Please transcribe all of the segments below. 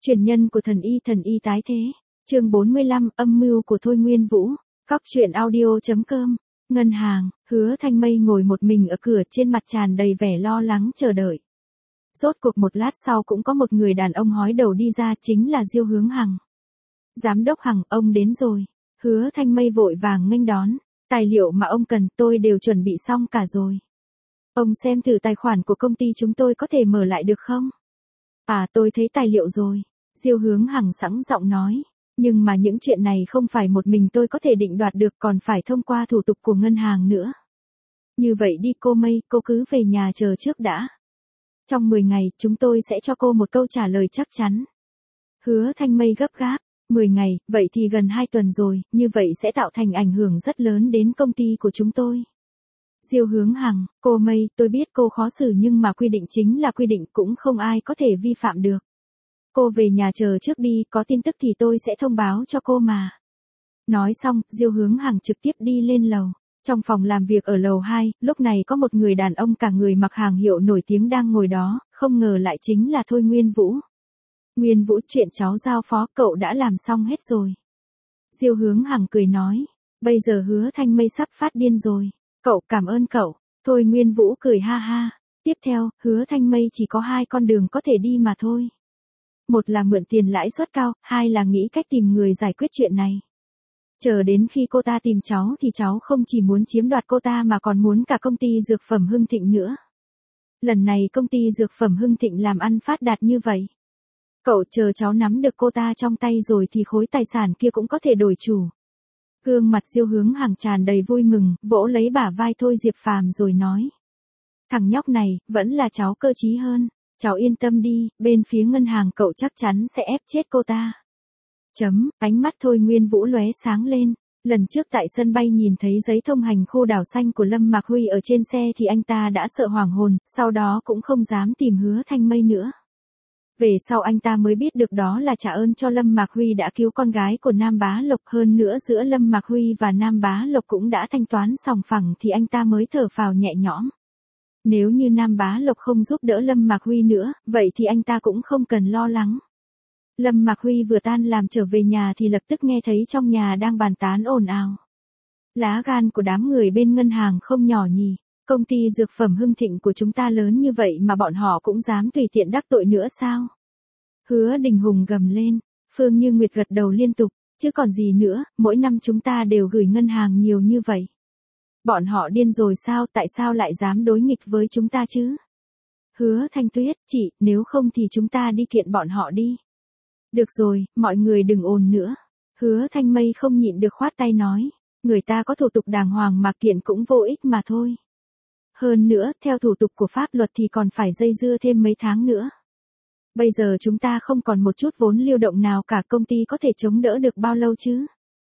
Truyền nhân của thần y tái thế. Chương 45, âm mưu của Thôi Nguyên Vũ. Cóc truyện audio.com. Ngân hàng, Hứa Thanh Mây ngồi một mình ở cửa, trên mặt tràn đầy vẻ lo lắng chờ đợi. Rốt cuộc một lát sau cũng có một người đàn ông hói đầu đi ra, chính là Diêu Hướng Hằng. Giám đốc Hằng, ông đến rồi. Hứa Thanh Mây vội vàng nghênh đón. Tài liệu mà ông cần tôi đều chuẩn bị xong cả rồi. Ông xem thử tài khoản của công ty chúng tôi có thể mở lại được không? À, tôi thấy tài liệu rồi. Diêu Hướng Hằng sẵn giọng nói. Nhưng mà những chuyện này không phải một mình tôi có thể định đoạt được, còn phải thông qua thủ tục của ngân hàng nữa. Như vậy đi cô Mây, cô cứ về nhà chờ trước đã. Trong 10 ngày, chúng tôi sẽ cho cô một câu trả lời chắc chắn. Hứa Thanh Mây gấp gáp. 10 ngày, vậy thì gần 2 tuần rồi, như vậy sẽ tạo thành ảnh hưởng rất lớn đến công ty của chúng tôi. Diêu Hướng Hằng, cô Mây, tôi biết cô khó xử nhưng mà quy định chính là quy định, cũng không ai có thể vi phạm được. Cô về nhà chờ trước đi, có tin tức thì tôi sẽ thông báo cho cô mà. Nói xong, Diêu Hướng Hằng trực tiếp đi lên lầu. Trong phòng làm việc ở lầu 2, lúc này có một người đàn ông cả người mặc hàng hiệu nổi tiếng đang ngồi đó, không ngờ lại chính là Thôi Nguyên Vũ. Nguyên Vũ, chuyện cháu giao phó cậu đã làm xong hết rồi. Diêu Hướng Hằng cười nói, bây giờ Hứa Thanh Mây sắp phát điên rồi. Cậu, cảm ơn cậu. Thôi Nguyên Vũ cười ha ha. Tiếp theo, Hứa Thanh Mây chỉ có 2 con đường có thể đi mà thôi. Một là mượn tiền lãi suất cao, 2 là nghĩ cách tìm người giải quyết chuyện này. Chờ đến khi cô ta tìm cháu thì cháu không chỉ muốn chiếm đoạt cô ta mà còn muốn cả công ty dược phẩm Hưng Thịnh nữa. Lần này công ty dược phẩm Hưng Thịnh làm ăn phát đạt như vậy. Cậu chờ cháu nắm được cô ta trong tay rồi thì khối tài sản kia cũng có thể đổi chủ. Gương mặt Diêu Hướng Hằng tràn đầy vui mừng, vỗ lấy bả vai Thôi Diệp Phàm rồi nói. Thằng nhóc này, vẫn là cháu cơ trí hơn. Cháu yên tâm đi, bên phía ngân hàng cậu chắc chắn sẽ ép chết cô ta. Ánh mắt Thôi Nguyên Vũ lóe sáng lên. Lần trước tại sân bay nhìn thấy giấy thông hành khu đảo xanh của Lâm Mạc Huy ở trên xe thì anh ta đã sợ hoảng hồn, sau đó cũng không dám tìm Hứa Thanh Mây nữa. Về sau anh ta mới biết được đó là trả ơn cho Lâm Mạc Huy đã cứu con gái của Nam Bá Lộc, hơn nữa giữa Lâm Mạc Huy và Nam Bá Lộc cũng đã thanh toán sòng phẳng thì anh ta mới thở phào nhẹ nhõm. Nếu như Nam Bá Lộc không giúp đỡ Lâm Mạc Huy nữa, vậy thì anh ta cũng không cần lo lắng. Lâm Mạc Huy vừa tan làm trở về nhà thì lập tức nghe thấy trong nhà đang bàn tán ồn ào. Lá gan của đám người bên ngân hàng không nhỏ nhỉ, công ty dược phẩm Hưng Thịnh của chúng ta lớn như vậy mà bọn họ cũng dám tùy tiện đắc tội nữa sao? Hứa Đình Hùng gầm lên, Phương Như Nguyệt gật đầu liên tục, chứ còn gì nữa, mỗi năm chúng ta đều gửi ngân hàng nhiều như vậy. Bọn họ điên rồi sao, tại sao lại dám đối nghịch với chúng ta chứ? Hứa Thanh Tuyết, chị, nếu không thì chúng ta đi kiện bọn họ đi. Được rồi, mọi người đừng ồn nữa. Hứa Thanh Mây không nhịn được khoát tay nói, người ta có thủ tục đàng hoàng mà kiện cũng vô ích mà thôi. Hơn nữa, theo thủ tục của pháp luật thì còn phải dây dưa thêm mấy tháng nữa. Bây giờ chúng ta không còn một chút vốn lưu động nào cả, công ty có thể chống đỡ được bao lâu chứ?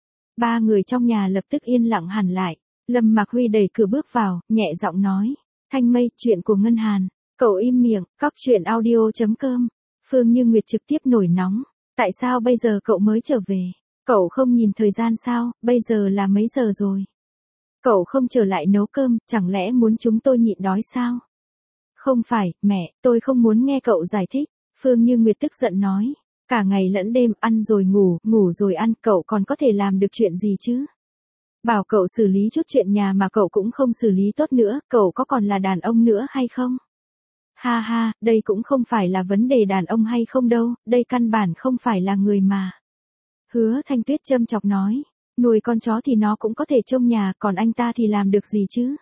3 người trong nhà lập tức yên lặng hẳn lại. Lâm Mạc Huy đẩy cửa bước vào, nhẹ giọng nói, Thanh Mây, chuyện của ngân hàng, cậu im miệng. Cóc truyện audio.com. Phương Như Nguyệt trực tiếp nổi nóng, tại sao bây giờ cậu mới trở về? Cậu không nhìn thời gian sao, bây giờ là mấy giờ rồi? Cậu không trở lại nấu cơm, chẳng lẽ muốn chúng tôi nhịn đói sao? Không phải, mẹ, tôi không muốn nghe cậu giải thích. Phương Như Nguyệt tức giận nói, cả ngày lẫn đêm ăn rồi ngủ, ngủ rồi ăn, cậu còn có thể làm được chuyện gì chứ? Bảo cậu xử lý chút chuyện nhà mà cậu cũng không xử lý tốt nữa, cậu có còn là đàn ông nữa hay không? Ha ha, đây cũng không phải là vấn đề đàn ông hay không đâu, đây căn bản không phải là người mà. Hứa Thanh Tuyết châm chọc nói, nuôi con chó thì nó cũng có thể trông nhà, còn anh ta thì làm được gì chứ?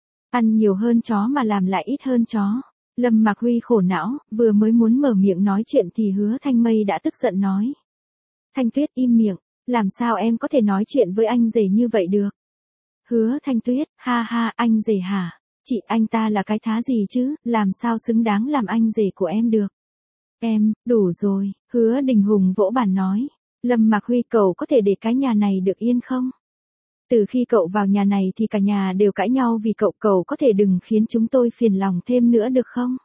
Ăn nhiều hơn chó mà làm lại ít hơn chó. Lâm Mạc Huy khổ não, vừa mới muốn mở miệng nói chuyện thì Hứa Thanh Mây đã tức giận nói. Thanh Tuyết im miệng, làm sao em có thể nói chuyện với anh rể như vậy được? Hứa Thanh Tuyết, ha ha, anh rể hả? Chị, anh ta là cái thá gì chứ, làm sao xứng đáng làm anh rể của em được? Em, đủ rồi. Hứa Đình Hùng vỗ bàn nói, Lâm Mạc Huy, cậu có thể để cái nhà này được yên không? Từ khi cậu vào nhà này thì cả nhà đều cãi nhau vì cậu có thể đừng khiến chúng tôi phiền lòng thêm nữa được không?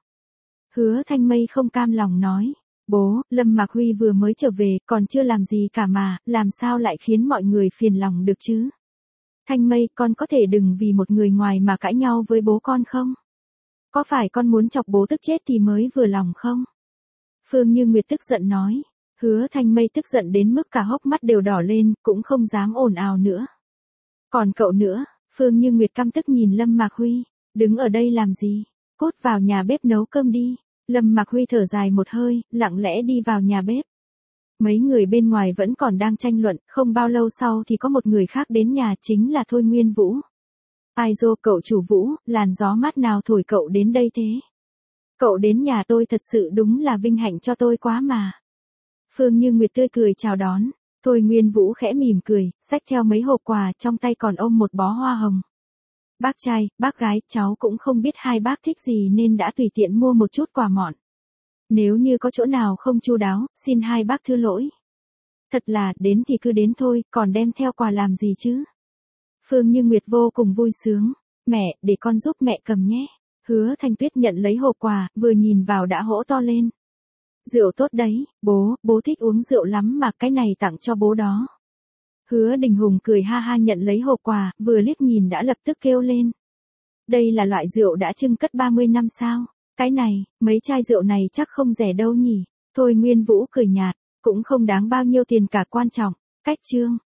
Hứa Thanh Mây không cam lòng nói, bố, Lâm Mạc Huy vừa mới trở về, còn chưa làm gì cả mà, làm sao lại khiến mọi người phiền lòng được chứ? Thanh Mây, con có thể đừng vì một người ngoài mà cãi nhau với bố con không? Có phải con muốn chọc bố tức chết thì mới vừa lòng không? Phương Như Nguyệt tức giận nói, Hứa Thanh Mây tức giận đến mức cả hốc mắt đều đỏ lên, cũng không dám ồn ào nữa. Còn cậu nữa, Phương Như Nguyệt căm tức nhìn Lâm Mạc Huy, đứng ở đây làm gì, cốt vào nhà bếp nấu cơm đi. Lâm Mạc Huy thở dài một hơi, lặng lẽ đi vào nhà bếp. Mấy người bên ngoài vẫn còn đang tranh luận, không bao lâu sau thì có một người khác đến nhà, chính là Thôi Nguyên Vũ. Ai dô cậu chủ Vũ, làn gió mát nào thổi cậu đến đây thế? Cậu đến nhà tôi thật sự đúng là vinh hạnh cho tôi quá mà. Phương Như Nguyệt tươi cười chào đón, Thôi Nguyên Vũ khẽ mỉm cười, xách theo mấy hộp quà, trong tay còn ôm một bó hoa hồng. Bác trai, bác gái, cháu cũng không biết hai bác thích gì nên đã tùy tiện mua một chút quà mọn. Nếu như có chỗ nào không chu đáo, xin hai bác thứ lỗi. Thật là, đến thì cứ đến thôi, còn đem theo quà làm gì chứ? Phương Như Nguyệt vô cùng vui sướng. Mẹ, để con giúp mẹ cầm nhé. Hứa Thanh Tuyết nhận lấy hộp quà, vừa nhìn vào đã hỗ to lên. Rượu tốt đấy, bố thích uống rượu lắm mà cái này tặng cho bố đó. Hứa Đình Hùng cười ha ha nhận lấy hộp quà, vừa liếc nhìn đã lập tức kêu lên. Đây là loại rượu đã chưng cất 30 năm sao? Cái này, mấy chai rượu này chắc không rẻ đâu nhỉ? Thôi Nguyên Vũ cười nhạt, cũng không đáng bao nhiêu tiền cả, quan trọng cách trương.